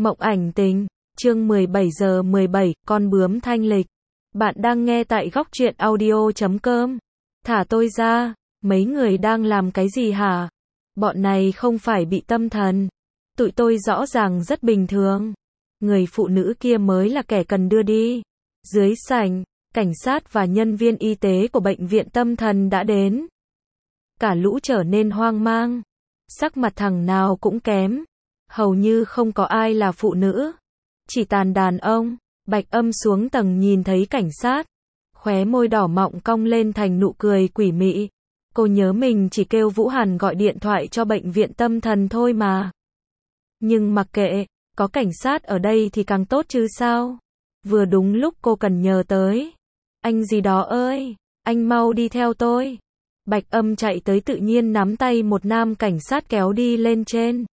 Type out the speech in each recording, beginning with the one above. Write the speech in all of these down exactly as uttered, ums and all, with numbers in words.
Mộng ảnh tình, chương mười bảy giờ mười bảy, con bướm thanh lịch. Bạn đang nghe tại góc truyện audio chấm com. Thả tôi ra, mấy người đang làm cái gì hả? Bọn này không phải bị tâm thần. Tụi tôi rõ ràng rất bình thường. Người phụ nữ kia mới là kẻ cần đưa đi. Dưới sảnh, cảnh sát và nhân viên y tế của bệnh viện tâm thần đã đến. Cả lũ trở nên hoang mang. Sắc mặt thằng nào cũng kém. Hầu như không có ai là phụ nữ. Chỉ toàn đàn ông. Bạch Âm xuống tầng nhìn thấy cảnh sát. Khóe môi đỏ mọng cong lên thành nụ cười quỷ mị. Cô nhớ mình chỉ kêu Vũ Hàn gọi điện thoại cho bệnh viện tâm thần thôi mà. Nhưng mặc kệ, có cảnh sát ở đây thì càng tốt chứ sao. Vừa đúng lúc cô cần nhờ tới. Anh gì đó ơi, anh mau đi theo tôi. Bạch Âm chạy tới tự nhiên nắm tay một nam cảnh sát kéo đi lên trên.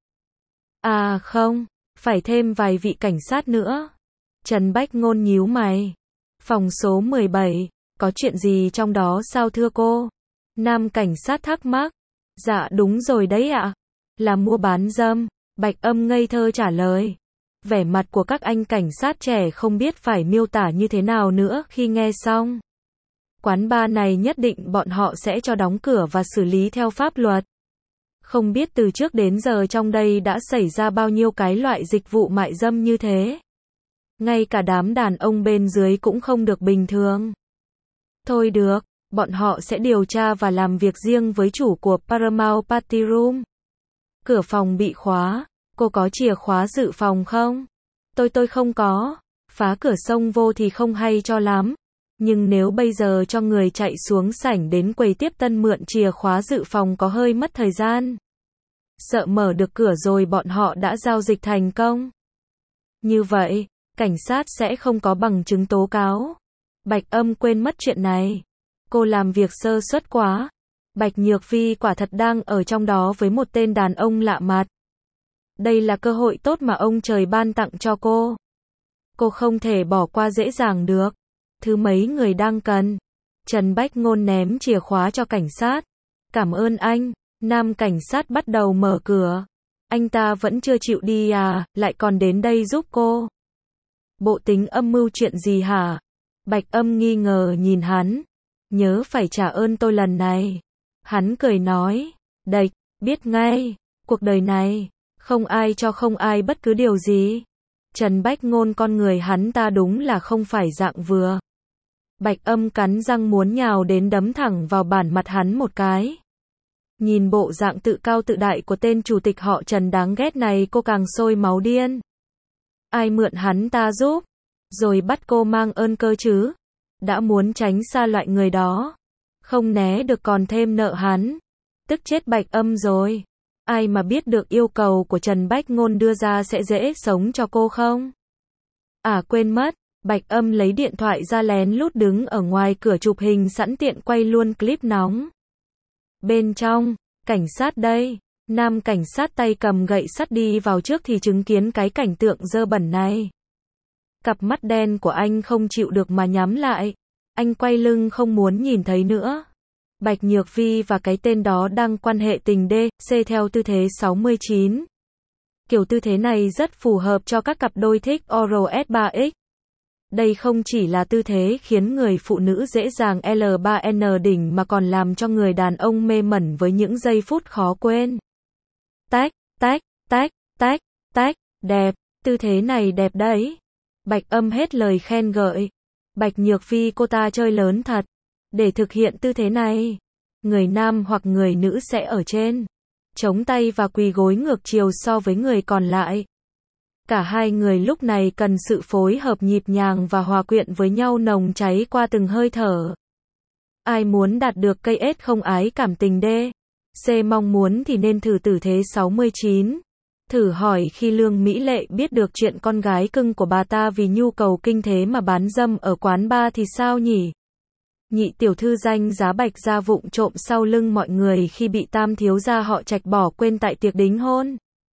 À không, phải thêm vài vị cảnh sát nữa. Trần Bách Ngôn nhíu mày. Phòng số mười bảy, có chuyện gì trong đó sao thưa cô? Nam cảnh sát thắc mắc. Dạ đúng rồi đấy ạ. Là mua bán dâm. Bạch Âm ngây thơ trả lời. Vẻ mặt của các anh cảnh sát trẻ không biết phải miêu tả như thế nào nữa khi nghe xong. Quán bar này nhất định bọn họ sẽ cho đóng cửa và xử lý theo pháp luật. Không biết từ trước đến giờ trong đây đã xảy ra bao nhiêu cái loại dịch vụ mại dâm như thế. Ngay cả đám đàn ông bên dưới cũng không được bình thường. Thôi được, bọn họ sẽ điều tra và làm việc riêng với chủ của Paramount Party Room. Cửa phòng bị khóa, cô có chìa khóa dự phòng không? Tôi tôi không có, phá cửa xông vô thì không hay cho lắm. Nhưng nếu bây giờ cho người chạy xuống sảnh đến quầy tiếp tân mượn chìa khóa dự phòng có hơi mất thời gian. Sợ mở được cửa rồi bọn họ đã giao dịch thành công. Như vậy, cảnh sát sẽ không có bằng chứng tố cáo. Bạch Âm quên mất chuyện này. Cô làm việc sơ suất quá. Bạch Nhược Phi quả thật đang ở trong đó với một tên đàn ông lạ mặt. Đây là cơ hội tốt mà ông trời ban tặng cho cô. Cô không thể bỏ qua dễ dàng được. Thứ mấy người đang cần. Trần Bách Ngôn ném chìa khóa cho cảnh sát. Cảm ơn anh. Nam cảnh sát bắt đầu mở cửa. Anh ta vẫn chưa chịu đi à, lại còn đến đây giúp cô. Bộ tính âm mưu chuyện gì hả? Bạch Âm nghi ngờ nhìn hắn. Nhớ phải trả ơn tôi lần này. Hắn cười nói. Đệch, biết ngay. Cuộc đời này, không ai cho không ai bất cứ điều gì. Trần Bách Ngôn con người hắn ta đúng là không phải dạng vừa. Bạch Âm cắn răng muốn nhào đến đấm thẳng vào bản mặt hắn một cái. Nhìn bộ dạng tự cao tự đại của tên chủ tịch họ Trần đáng ghét này cô càng sôi máu điên. Ai mượn hắn ta giúp, rồi bắt cô mang ơn cơ chứ. Đã muốn tránh xa loại người đó. Không né được còn thêm nợ hắn. Tức chết Bạch Âm rồi. Ai mà biết được yêu cầu của Trần Bách Ngôn đưa ra sẽ dễ sống cho cô không? À quên mất, Bạch Âm lấy điện thoại ra lén lút đứng ở ngoài cửa chụp hình sẵn tiện quay luôn clip nóng. Bên trong, cảnh sát đây. Nam cảnh sát tay cầm gậy sắt đi vào trước thì chứng kiến cái cảnh tượng dơ bẩn này. Cặp mắt đen của anh không chịu được mà nhắm lại. Anh quay lưng không muốn nhìn thấy nữa. Bạch Nhược Phi và cái tên đó đang quan hệ tình đê xê theo tư thế sáu mươi chín. Kiểu tư thế này rất phù hợp cho các cặp đôi thích Oral S ba X. Đây không chỉ là tư thế khiến người phụ nữ dễ dàng L ba N đỉnh mà còn làm cho người đàn ông mê mẩn với những giây phút khó quên. Tách, tách, tách, tách, tách, đẹp, tư thế này đẹp đấy. Bạch Âm hết lời khen ngợi. Bạch Nhược Phi cô ta chơi lớn thật. Để thực hiện tư thế này, người nam hoặc người nữ sẽ ở trên, chống tay và quỳ gối ngược chiều so với người còn lại. Cả hai người lúc này cần sự phối hợp nhịp nhàng và hòa quyện với nhau nồng cháy qua từng hơi thở. Ai muốn đạt được cây ết không ái cảm tình đê xê mong muốn thì nên thử tư thế sáu mươi chín. Thử hỏi khi Lương Mỹ Lệ biết được chuyện con gái cưng của bà ta vì nhu cầu kinh tế mà bán dâm ở quán bar thì sao nhỉ? Nhị tiểu thư danh giá Bạch Gia vụng trộm sau lưng mọi người khi bị tam thiếu gia họ Trạch bỏ quên tại tiệc đính hôn.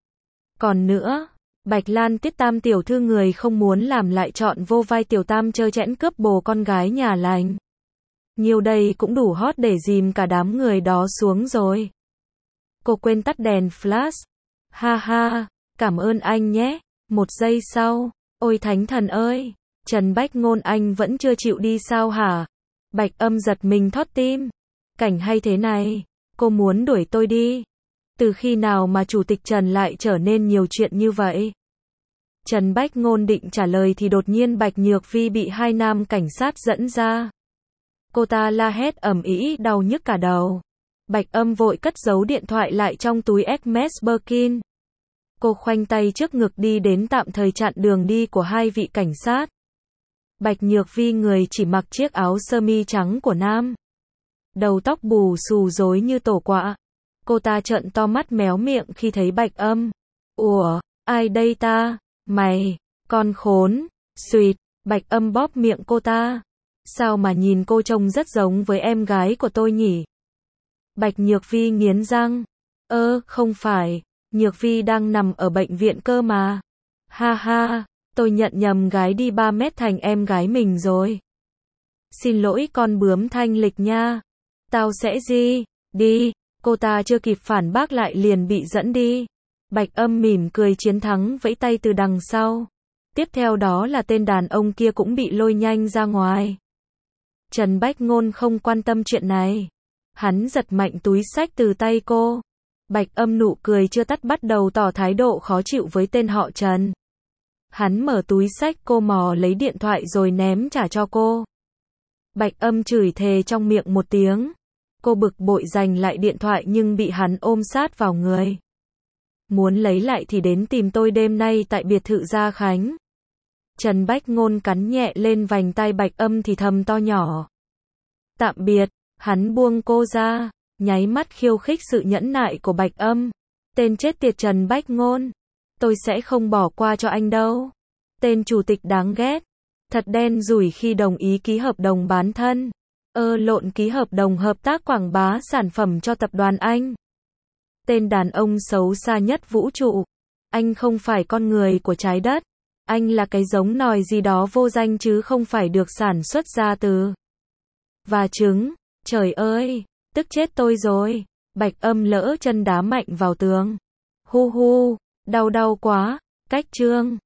Còn nữa, Bạch Lan Tiết tam tiểu thư người không muốn làm lại chọn vô vai tiểu tam trơ trẽn cướp bồ con gái nhà lành. Nhiều đây cũng đủ hot để dìm cả đám người đó xuống rồi. Cô quên tắt đèn flash. Ha ha, cảm ơn anh nhé. Một giây sau, ôi thánh thần ơi, Trần Bách Ngôn anh vẫn chưa chịu đi sao hả? Bạch Âm giật mình thót tim. Cảnh hay thế này, cô muốn đuổi tôi đi. Từ khi nào mà chủ tịch Trần lại trở nên nhiều chuyện như vậy? Trần Bách Ngôn định trả lời thì đột nhiên Bạch Nhược Vi bị hai nam cảnh sát dẫn ra. Cô ta la hét ầm ĩ đau nhức cả đầu. Bạch Âm vội cất giấu điện thoại lại trong túi Hermes Birkin. Cô khoanh tay trước ngực đi đến tạm thời chặn đường đi của hai vị cảnh sát. Bạch Nhược Vi người chỉ mặc chiếc áo sơ mi trắng của nam. Đầu tóc bù xù rối như tổ quạ. Cô ta trợn to mắt méo miệng khi thấy Bạch Âm. Ủa, ai đây ta? Mày, con khốn, xuyệt, Bạch Âm bóp miệng cô ta. Sao mà nhìn cô trông rất giống với em gái của tôi nhỉ? Bạch Nhược Vi nghiến răng. Ơ, không phải, Nhược Vi đang nằm ở bệnh viện cơ mà. Ha ha, tôi nhận nhầm gái đi ba mét thành em gái mình rồi. Xin lỗi con bướm thanh lịch nha. Tao sẽ gì? Đi, cô ta chưa kịp phản bác lại liền bị dẫn đi. Bạch Âm mỉm cười chiến thắng vẫy tay từ đằng sau. Tiếp theo đó là tên đàn ông kia cũng bị lôi nhanh ra ngoài. Trần Bách Ngôn không quan tâm chuyện này. Hắn giật mạnh túi xách từ tay cô. Bạch Âm nụ cười chưa tắt bắt đầu tỏ thái độ khó chịu với tên họ Trần. Hắn mở túi xách cô mò lấy điện thoại rồi ném trả cho cô. Bạch Âm chửi thề trong miệng một tiếng. Cô bực bội giành lại điện thoại nhưng bị hắn ôm sát vào người. Muốn lấy lại thì đến tìm tôi đêm nay tại biệt thự Gia Khánh. Trần Bách Ngôn cắn nhẹ lên vành tai Bạch Âm thì thầm to nhỏ. Tạm biệt, hắn buông cô ra, nháy mắt khiêu khích sự nhẫn nại của Bạch Âm. Tên chết tiệt Trần Bách Ngôn, tôi sẽ không bỏ qua cho anh đâu. Tên chủ tịch đáng ghét, thật đen đủi khi đồng ý ký hợp đồng bán thân. Ơ lộn ký hợp đồng hợp tác quảng bá sản phẩm cho tập đoàn anh. Tên đàn ông xấu xa nhất vũ trụ. Anh không phải con người của trái đất. Anh là cái giống nòi gì đó vô danh chứ không phải được sản xuất ra từ và trứng. Trời ơi, tức chết tôi rồi. Bạch Âm lỡ chân đá mạnh vào tường. Hu hu, đau đau quá. Cách chương